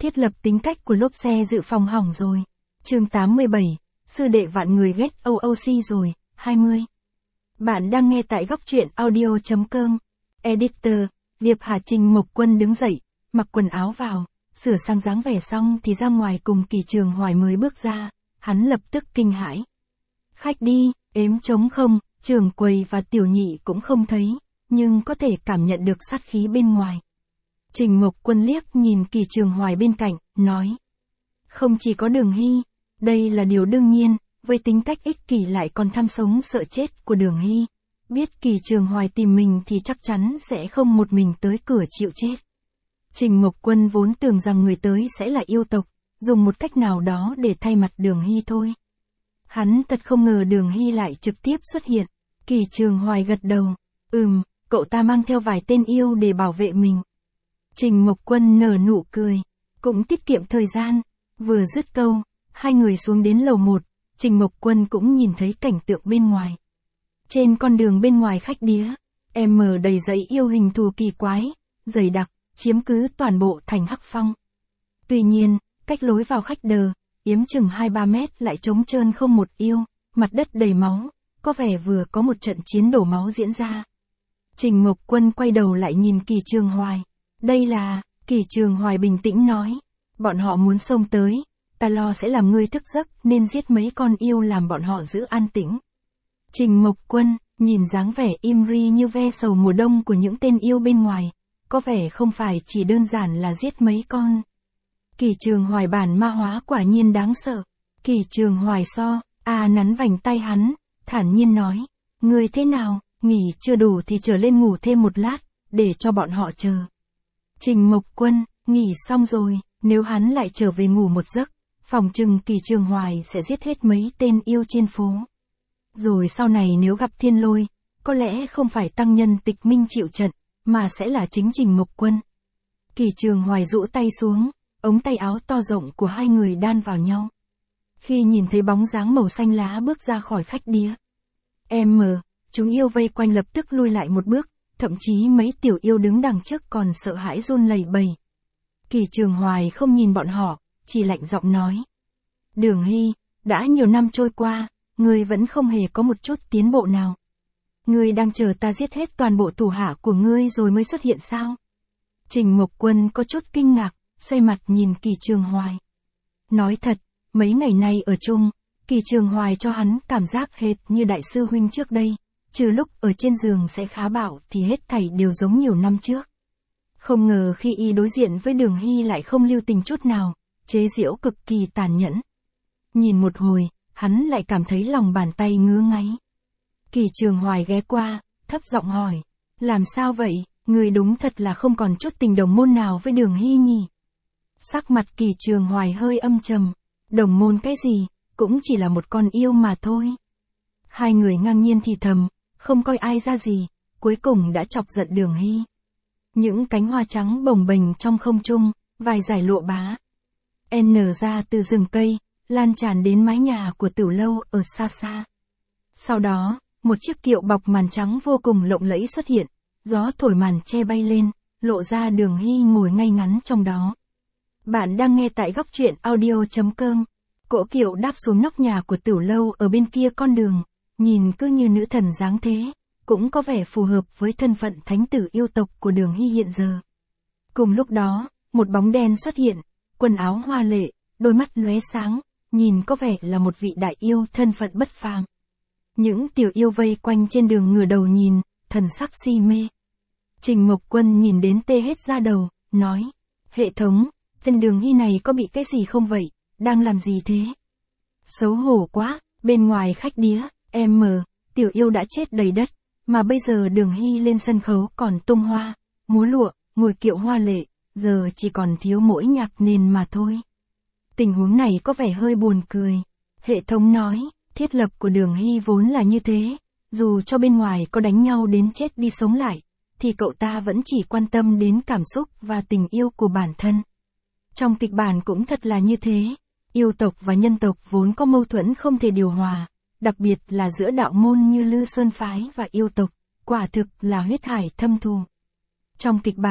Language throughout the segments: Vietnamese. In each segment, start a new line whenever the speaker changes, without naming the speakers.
Thiết lập tính cách của lốp xe dự phòng hỏng rồi. Chương 87, sư đệ vạn người ghét OOC rồi, 20. Bạn đang nghe tại góc truyện audio.com. Editor, Diệp Hà. Trình Mộc Quân đứng dậy, mặc quần áo vào, sửa sang dáng vẻ xong thì ra ngoài cùng Kỳ Trường Hoài mới bước ra, hắn lập tức kinh hãi. Khách đi, ếm trống không, Trường Quầy và Tiểu Nhị cũng không thấy, nhưng có thể cảm nhận được sát khí bên ngoài. Trình Mộc Quân liếc nhìn Kỳ Trường Hoài bên cạnh, nói. Không chỉ có Đường Hy, đây là điều đương nhiên, với tính cách ích kỷ lại còn tham sống sợ chết của Đường Hy. Biết Kỳ Trường Hoài tìm mình thì chắc chắn sẽ không một mình tới cửa chịu chết. Trình Mộc Quân vốn tưởng rằng người tới sẽ là yêu tộc, dùng một cách nào đó để thay mặt Đường Hy thôi. Hắn thật không ngờ Đường Hy lại trực tiếp xuất hiện. Kỳ Trường Hoài gật đầu. Cậu ta mang theo vài tên yêu để bảo vệ mình. Trình Mộc Quân nở nụ cười, cũng tiết kiệm thời gian. Vừa dứt câu, hai người xuống đến lầu 1, Trình Mộc Quân cũng nhìn thấy cảnh tượng bên ngoài. Trên con đường bên ngoài khách đĩa, đầy dãy yêu hình thù kỳ quái, dày đặc, chiếm cứ toàn bộ thành Hắc Phong. Tuy nhiên, cách lối vào khách đờ, yếm chừng 2-3 mét lại trống trơn không một yêu, mặt đất đầy máu, có vẻ vừa có một trận chiến đổ máu diễn ra. Trình Mộc Quân quay đầu lại nhìn Kỳ Trường Hoài. Đây là, Kỳ Trường Hoài bình tĩnh nói. Bọn họ muốn xông tới, ta lo sẽ làm ngươi thức giấc nên giết mấy con yêu làm bọn họ giữ an tĩnh. Trình Mộc Quân, nhìn dáng vẻ im ri như ve sầu mùa đông của những tên yêu bên ngoài, có vẻ không phải chỉ đơn giản là giết mấy con. Kỳ Trường Hoài bản ma hóa quả nhiên đáng sợ. Kỳ Trường Hoài nắn vành tay hắn, thản nhiên nói. Ngươi thế nào, nghỉ chưa đủ thì trở lên ngủ thêm một lát, để cho bọn họ chờ. Trình Mộc Quân, nghỉ xong rồi, nếu hắn lại trở về ngủ một giấc, phòng chừng Kỳ Trường Hoài sẽ giết hết mấy tên yêu trên phố. Rồi sau này nếu gặp thiên lôi, có lẽ không phải tăng nhân Tịch Minh chịu trận, mà sẽ là chính Trình Mộc Quân. Kỳ Trường Hoài rũ tay xuống, ống tay áo to rộng của hai người đan vào nhau. Khi nhìn thấy bóng dáng màu xanh lá bước ra khỏi khách đĩa, chúng yêu vây quanh lập tức lui lại một bước, thậm chí mấy tiểu yêu đứng đằng trước còn sợ hãi run lẩy bẩy. Kỳ Trường Hoài không nhìn bọn họ, chỉ lạnh giọng nói. Đường Hy, đã nhiều năm trôi qua, ngươi vẫn không hề có một chút tiến bộ nào. Ngươi đang chờ ta giết hết toàn bộ thủ hạ của ngươi rồi mới xuất hiện sao? Trình Mộc Quân có chút kinh ngạc, xoay mặt nhìn Kỳ Trường Hoài. Nói thật, mấy ngày nay ở chung, Kỳ Trường Hoài cho hắn cảm giác hệt như đại sư huynh trước đây, trừ lúc ở trên giường sẽ khá bạo thì hết thảy đều giống nhiều năm trước. Không ngờ khi y đối diện với Đường Hy lại không lưu tình chút nào, chế giễu cực kỳ tàn nhẫn. Nhìn một hồi, hắn lại cảm thấy lòng bàn tay ngứa ngáy. Kỳ Trường Hoài ghé qua, thấp giọng hỏi. Làm sao vậy, người đúng thật là không còn chút tình đồng môn nào với Đường Hy nhỉ? Sắc mặt Kỳ Trường Hoài hơi âm trầm. Đồng môn cái gì, cũng chỉ là một con yêu mà thôi. Hai người ngang nhiên thì thầm, không coi ai ra gì, cuối cùng đã chọc giận Đường Hy. Những cánh hoa trắng bồng bềnh trong không trung, vài dải lụa bá ra từ rừng cây, lan tràn đến mái nhà của Tửu Lâu ở xa xa. Sau đó, một chiếc kiệu bọc màn trắng vô cùng lộng lẫy xuất hiện, gió thổi màn che bay lên, lộ ra Đường Hy ngồi ngay ngắn trong đó. Bạn đang nghe tại góc truyện audio.com. Cỗ kiệu đáp xuống nóc nhà của Tửu Lâu ở bên kia con đường, nhìn cứ như nữ thần dáng thế, cũng có vẻ phù hợp với thân phận thánh tử yêu tộc của Đường Hy hiện giờ. Cùng lúc đó, một bóng đen xuất hiện, quần áo hoa lệ, đôi mắt lóe sáng, nhìn có vẻ là một vị đại yêu thân phận bất phàm. Những tiểu yêu vây quanh trên đường ngửa đầu nhìn, thần sắc si mê. Trình Mộc Quân nhìn đến tê hết da đầu, nói. Hệ thống, tên Đường Hy này có bị cái gì không vậy, đang làm gì thế? Xấu hổ quá, bên ngoài khách đĩa, tiểu yêu đã chết đầy đất, mà bây giờ Đường Hy lên sân khấu còn tung hoa, múa lụa, ngồi kiệu hoa lệ, giờ chỉ còn thiếu mỗi nhạc nền mà thôi. Tình huống này có vẻ hơi buồn cười. Hệ thống nói, thiết lập của Đường Hy vốn là như thế, dù cho bên ngoài có đánh nhau đến chết đi sống lại, thì cậu ta vẫn chỉ quan tâm đến cảm xúc và tình yêu của bản thân. Trong kịch bản cũng thật là như thế, yêu tộc và nhân tộc vốn có mâu thuẫn không thể điều hòa, đặc biệt là giữa đạo môn như Lư Sơn Phái và yêu tộc, quả thực là huyết hải thâm thù. Trong kịch bản,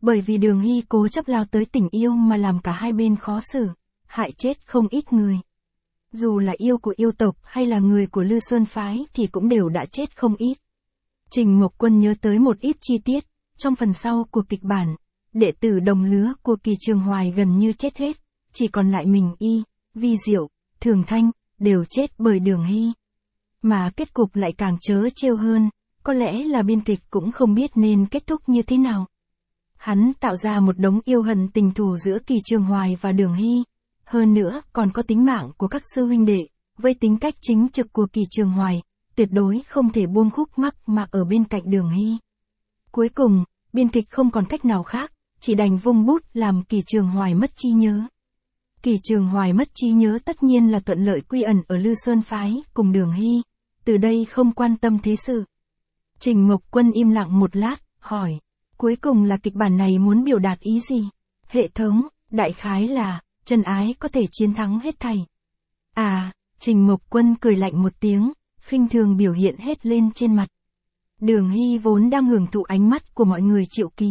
Bởi vì Đường Hy cố chấp lao tới tình yêu mà làm cả hai bên khó xử, hại chết không ít người. Dù là yêu của yêu tộc hay là người của Lư Sơn Phái thì cũng đều đã chết không ít. Trình Mộc Quân nhớ tới một ít chi tiết, trong phần sau của kịch bản, đệ tử đồng lứa của Kỳ Trường Hoài gần như chết hết, chỉ còn lại mình y, Vi Diệu, Thường Thanh, đều chết bởi Đường Hy. Mà kết cục lại càng trớ trêu hơn, có lẽ là biên kịch cũng không biết nên kết thúc như thế nào. Hắn tạo ra một đống yêu hận tình thù giữa Kỳ Trường Hoài và Đường Hy, hơn nữa còn có tính mạng của các sư huynh đệ, với tính cách chính trực của Kỳ Trường Hoài, tuyệt đối không thể buông khúc mắc mà ở bên cạnh Đường Hy. Cuối cùng, biên kịch không còn cách nào khác, chỉ đành vung bút làm Kỳ Trường Hoài mất trí nhớ. Kỳ Trường Hoài mất trí nhớ tất nhiên là thuận lợi quy ẩn ở Lư Sơn Phái cùng Đường Hy, từ đây không quan tâm thế sự. Trình Mộc Quân im lặng một lát, hỏi, cuối cùng là kịch bản này muốn biểu đạt ý gì? Hệ thống, đại khái là, chân ái có thể chiến thắng hết thảy. À, Trình Mộc Quân cười lạnh một tiếng, khinh thường biểu hiện hết lên trên mặt. Đường Hy vốn đang hưởng thụ ánh mắt của mọi người triệu ký.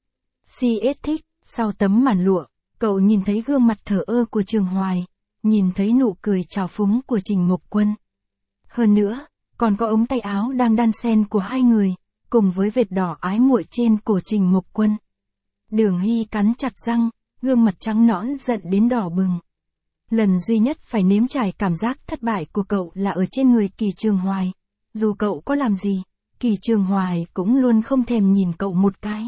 CS thích, sau tấm màn lụa, cậu nhìn thấy gương mặt thờ ơ của Trường Hoài, nhìn thấy nụ cười trào phúng của Trình Mộc Quân. Hơn nữa, còn có ống tay áo đang đan xen của hai người, cùng với vệt đỏ ái muội trên cổ Trình Mộc Quân. Đường Hy cắn chặt răng, gương mặt trắng nõn giận đến đỏ bừng. Lần duy nhất phải nếm trải cảm giác thất bại của cậu là ở trên người Kỳ Trường Hoài. Dù cậu có làm gì, Kỳ Trường Hoài cũng luôn không thèm nhìn cậu một cái.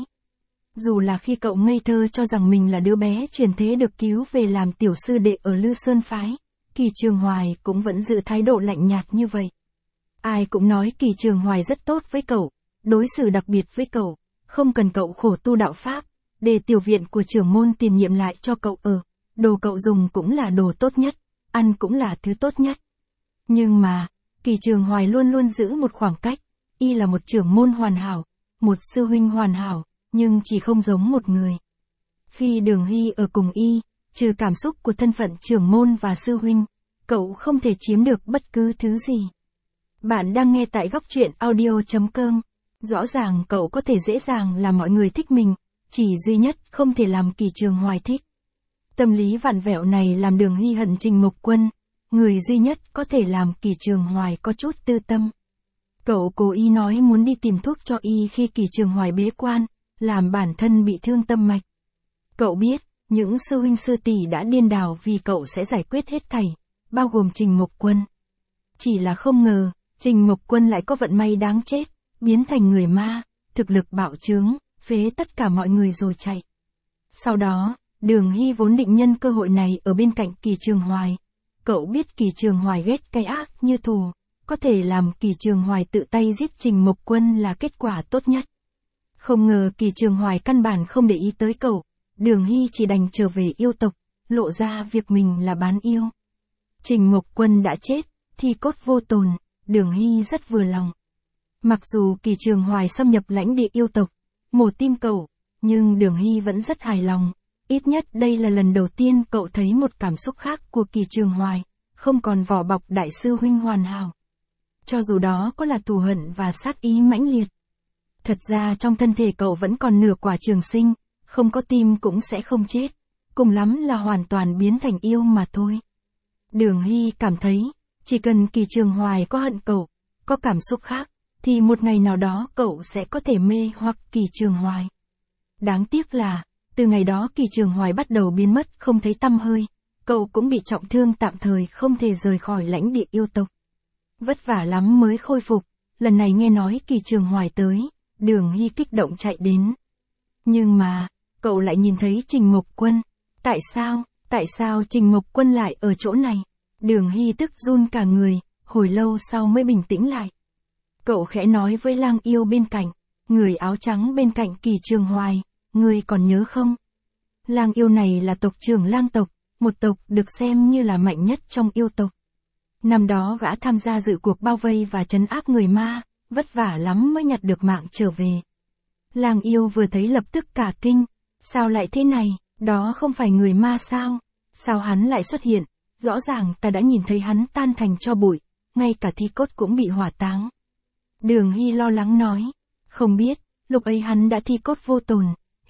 Dù là khi cậu ngây thơ cho rằng mình là đứa bé truyền thế được cứu về làm tiểu sư đệ ở Lư Sơn Phái, Kỳ Trường Hoài cũng vẫn giữ thái độ lạnh nhạt như vậy. Ai cũng nói Kỳ Trường Hoài rất tốt với cậu, đối xử đặc biệt với cậu, không cần cậu khổ tu đạo pháp, để tiểu viện của trưởng môn tiền nhiệm lại cho cậu ở, đồ cậu dùng cũng là đồ tốt nhất, ăn cũng là thứ tốt nhất. Nhưng mà, Kỳ Trường Hoài luôn luôn giữ một khoảng cách, y là một trưởng môn hoàn hảo, một sư huynh hoàn hảo, nhưng chỉ không giống một người. Khi Đường Hy ở cùng y, trừ cảm xúc của thân phận trưởng môn và sư huynh, cậu không thể chiếm được bất cứ thứ gì. Bạn đang nghe tại góc truyện audio.com. Rõ ràng cậu có thể dễ dàng làm mọi người thích mình, chỉ duy nhất không thể làm Kỳ Trường Hoài thích. Tâm lý vặn vẹo này làm Đường Hy hận Trình Mộc Quân, người duy nhất có thể làm Kỳ Trường Hoài có chút tư tâm. Cậu cố ý nói muốn đi tìm thuốc cho y khi Kỳ Trường Hoài bế quan, làm bản thân bị thương tâm mạch. Cậu biết, những sư huynh sư tỷ đã điên đảo vì cậu sẽ giải quyết hết thảy, bao gồm Trình Mộc Quân. Chỉ là không ngờ, Trình Mộc Quân lại có vận may đáng chết, biến thành người ma, thực lực bạo trướng, phế tất cả mọi người rồi chạy. Sau đó, Đường Hy vốn định nhân cơ hội này ở bên cạnh Kỳ Trường Hoài. Cậu biết Kỳ Trường Hoài ghét cay ác như thù, có thể làm Kỳ Trường Hoài tự tay giết Trình Mộc Quân là kết quả tốt nhất. Không ngờ Kỳ Trường Hoài căn bản không để ý tới cậu, Đường Hy chỉ đành trở về yêu tộc, lộ ra việc mình là bán yêu. Trình Mộc Quân đã chết, thi cốt vô tồn, Đường Hy rất vừa lòng. Mặc dù Kỳ Trường Hoài xâm nhập lãnh địa yêu tộc, mổ tim cậu, nhưng Đường Hy vẫn rất hài lòng. Ít nhất đây là lần đầu tiên cậu thấy một cảm xúc khác của Kỳ Trường Hoài, không còn vỏ bọc đại sư huynh hoàn hảo. Cho dù đó có là thù hận và sát ý mãnh liệt. Thật ra trong thân thể cậu vẫn còn nửa quả trường sinh, không có tim cũng sẽ không chết, cùng lắm là hoàn toàn biến thành yêu mà thôi. Đường Hy cảm thấy, chỉ cần Kỳ Trường Hoài có hận cậu, có cảm xúc khác, thì một ngày nào đó cậu sẽ có thể mê hoặc Kỳ Trường Hoài. Đáng tiếc là, từ ngày đó Kỳ Trường Hoài bắt đầu biến mất không thấy tăm hơi, cậu cũng bị trọng thương tạm thời không thể rời khỏi lãnh địa yêu tộc. Vất vả lắm mới khôi phục, lần này nghe nói Kỳ Trường Hoài tới, Đường Hy kích động chạy đến. Nhưng mà, cậu lại nhìn thấy Trình Mộc Quân. Tại sao Trình Mộc Quân lại ở chỗ này? Đường Hy tức run cả người, hồi lâu sau mới bình tĩnh lại. Cậu khẽ nói với Lang Yêu bên cạnh, người áo trắng bên cạnh Kỳ Trường Hoài, ngươi còn nhớ không? Lang Yêu này là tộc trưởng Lang tộc, một tộc được xem như là mạnh nhất trong yêu tộc. Năm đó gã tham gia dự cuộc bao vây và trấn áp người ma, vất vả lắm mới nhặt được mạng trở về. Lang Yêu vừa thấy lập tức cả kinh, sao lại thế này, đó không phải người ma sao? Sao hắn lại xuất hiện? Rõ ràng ta đã nhìn thấy hắn tan thành tro bụi, ngay cả thi cốt cũng bị hỏa táng. Đường Hy lo lắng nói, không biết, lúc ấy hắn đã thi cốt vô tồn,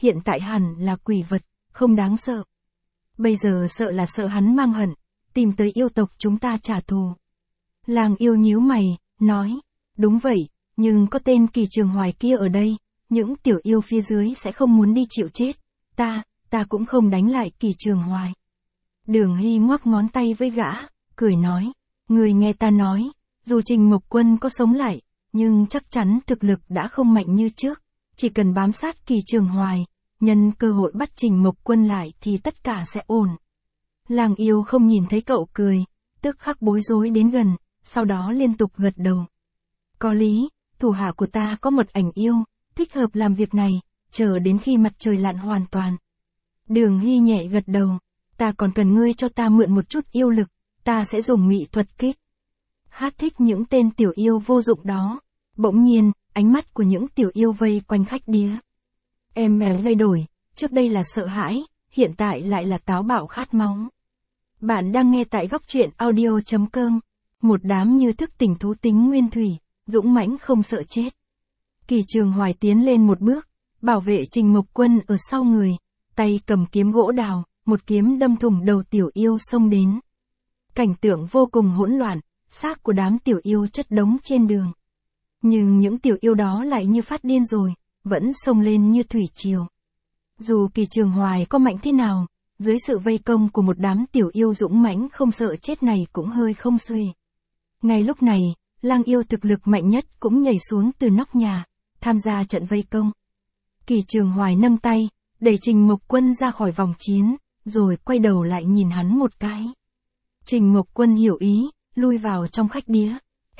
hiện tại hẳn là quỷ vật, không đáng sợ. Bây giờ sợ là sợ hắn mang hận, tìm tới yêu tộc chúng ta trả thù. Lang yêu nhíu mày, nói, đúng vậy, nhưng có tên Kỳ Trường Hoài kia ở đây, những tiểu yêu phía dưới sẽ không muốn đi chịu chết. Ta cũng không đánh lại Kỳ Trường Hoài. Đường Hy ngoắc ngón tay với gã, cười nói, người nghe ta nói, dù Trình Mộc Quân có sống lại, nhưng chắc chắn thực lực đã không mạnh như trước, chỉ cần bám sát Kỳ Trường Hoài, nhân cơ hội bắt Trình Mộc Quân lại thì tất cả sẽ ổn. Lang yêu không nhìn thấy cậu cười, tức khắc bối rối đến gần, sau đó liên tục gật đầu. Có lý, thủ hạ của ta có một ảnh yêu, thích hợp làm việc này, chờ đến khi mặt trời lặn hoàn toàn. Đường Hy nhẹ gật đầu, ta còn cần ngươi cho ta mượn một chút yêu lực, ta sẽ dùng mị thuật kích. Hát thích những tên tiểu yêu vô dụng đó. Bỗng nhiên, ánh mắt của những tiểu yêu vây quanh khách đĩa. Em mèo lây đổi, trước đây là sợ hãi, hiện tại lại là táo bạo khát máu. Bạn đang nghe tại góc truyện audio.com. Một đám như thức tỉnh thú tính nguyên thủy, dũng mãnh không sợ chết. Kỳ Trường Hoài tiến lên một bước, bảo vệ Trình Mộc Quân ở sau người, tay cầm kiếm gỗ đào, một kiếm đâm thủng đầu tiểu yêu xông đến. Cảnh tượng vô cùng hỗn loạn, xác của đám tiểu yêu chất đống trên đường. Nhưng những tiểu yêu đó lại như phát điên rồi, vẫn xông lên như thủy triều. Dù Kỳ Trường Hoài có mạnh thế nào, dưới sự vây công của một đám tiểu yêu dũng mãnh không sợ chết này cũng hơi không xuể. Ngay lúc này, Lang yêu thực lực mạnh nhất cũng nhảy xuống từ nóc nhà, tham gia trận vây công. Kỳ Trường Hoài nâng tay, đẩy Trình Mộc Quân ra khỏi vòng chiến, rồi quay đầu lại nhìn hắn một cái. Trình Mộc Quân hiểu ý, lui vào trong khách đĩa,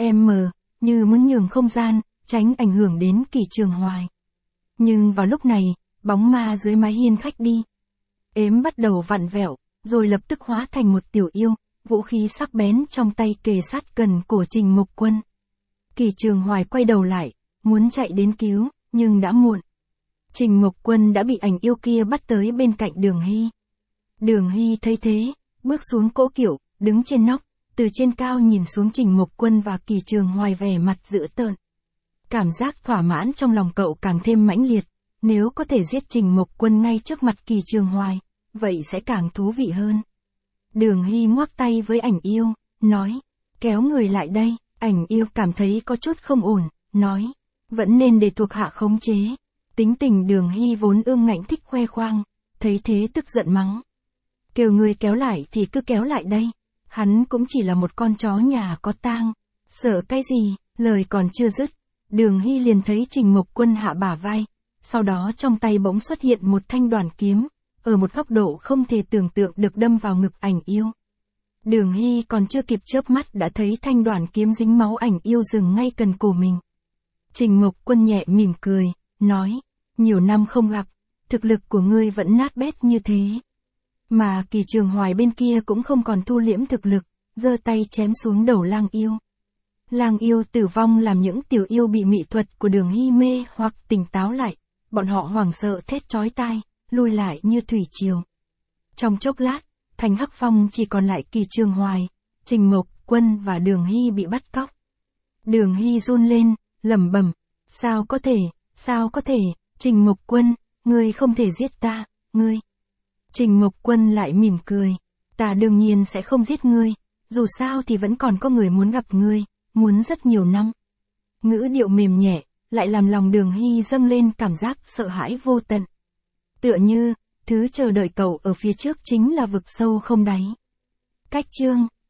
như muốn nhường không gian, tránh ảnh hưởng đến Kỳ Trường Hoài. Nhưng vào lúc này, bóng ma dưới mái hiên khách đi bắt đầu vặn vẹo, rồi lập tức hóa thành một tiểu yêu, vũ khí sắc bén trong tay kề sát gần cổ Trình Mộc Quân. Kỳ Trường Hoài quay đầu lại, muốn chạy đến cứu, nhưng đã muộn. Trình Mộc Quân đã bị ảnh yêu kia bắt tới bên cạnh Đường Hy. Đường Hy thấy thế, bước xuống cỗ kiệu, đứng trên nóc, từ trên cao nhìn xuống Trình Mộc Quân và Kỳ Trường Hoài vẻ mặt dữ tợn. Cảm giác thỏa mãn trong lòng cậu càng thêm mãnh liệt, nếu có thể giết Trình Mộc Quân ngay trước mặt Kỳ Trường Hoài, vậy sẽ càng thú vị hơn. Đường Hy ngoắc tay với ảnh yêu, nói, kéo người lại đây. Ảnh yêu cảm thấy có chút không ổn, nói, vẫn nên để thuộc hạ khống chế. Tính tình Đường Hy vốn ương ngạnh thích khoe khoang, thấy thế tức giận mắng. Kêu người kéo lại thì cứ kéo lại đây, hắn cũng chỉ là một con chó nhà có tang, sợ cái gì, lời còn chưa dứt. Đường Hy liền thấy Trình Mộc Quân hạ bả vai, sau đó trong tay bỗng xuất hiện một thanh đoàn kiếm, ở một góc độ không thể tưởng tượng được đâm vào ngực ảnh yêu. Đường Hy còn chưa kịp chớp mắt đã thấy thanh đoàn kiếm dính máu ảnh yêu dừng ngay gần cổ mình. Trình Mộc Quân nhẹ mỉm cười, nói, nhiều năm không gặp, thực lực của ngươi vẫn nát bét như thế. Mà Kỳ Trường Hoài bên kia cũng không còn thu liễm thực lực, giơ tay chém xuống đầu Lang yêu. Lang yêu tử vong làm những tiểu yêu bị mị thuật của Đường Hy mê hoặc tỉnh táo lại, bọn họ hoảng sợ thét chói tai, lui lại như thủy triều. Trong chốc lát, thành Hắc Phong chỉ còn lại Kỳ Trường Hoài, Trình Mộc Quân và Đường Hy bị bắt cóc. Đường Hy run lên, lẩm bẩm, sao có thể, Trình Mộc Quân, ngươi không thể giết ta, ngươi. Trình Mộc Quân lại mỉm cười, ta đương nhiên sẽ không giết ngươi, dù sao thì vẫn còn có người muốn gặp ngươi, muốn rất nhiều năm. Ngữ điệu mềm nhẹ, lại làm lòng Đường Hy dâng lên cảm giác sợ hãi vô tận. Tựa như, thứ chờ đợi cậu ở phía trước chính là vực sâu không đáy. Cách chương